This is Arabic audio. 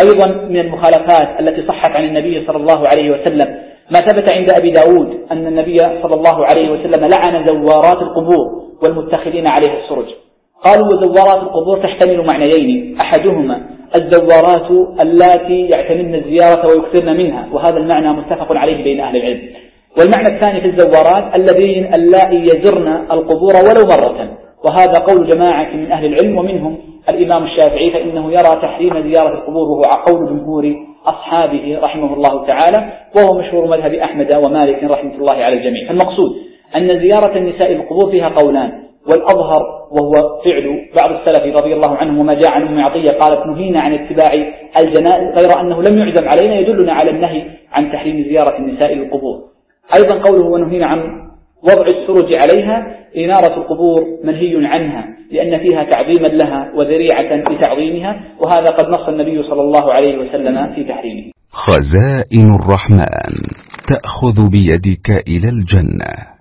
أيضا من المخالفات التي صحت عن النبي صلى الله عليه وسلم ما ثبت عند أبي داود أن النبي صلى الله عليه وسلم لعن زوارات القبور والمتخذين عليها السرج. قالوا وزوارات القبور تحتمل معنيين، أحدهما الزوارات اللاتي يعتمدن الزيارة ويكثرن منها، وهذا المعنى متفق عليه بين أهل العلم، والمعنى الثاني في الزوارات الذين اللائي يزرن القبور ولو مرة، وهذا قول جماعة من أهل العلم ومنهم الإمام الشافعي، فإنه يرى تحريم زيارة القبور وهو قول جمهور أصحابه رحمه الله تعالى، وهو مشهور مذهب أحمد ومالك رحمة الله على الجميع. فالمقصود أن زيارة النساء القبور فيها قولان، والأظهر وهو فعل بعض السلف رضي الله عنهم، وما جاء عن أم عطية قالت نهينا عن اتباع الجنائز، غير أنه لم يعزم علينا يدلنا على النهي عن تحريم زيارة النساء القبور. أيضا قوله ونهينا عن وضع السرج عليها، إنارة القبور منهي عنها لأن فيها تعظيما لها وذريعة لتعظيمها، وهذا قد نص النبي صلى الله عليه وسلم في تحريمه. خزائن الرحمن تأخذ بيدك إلى الجنة.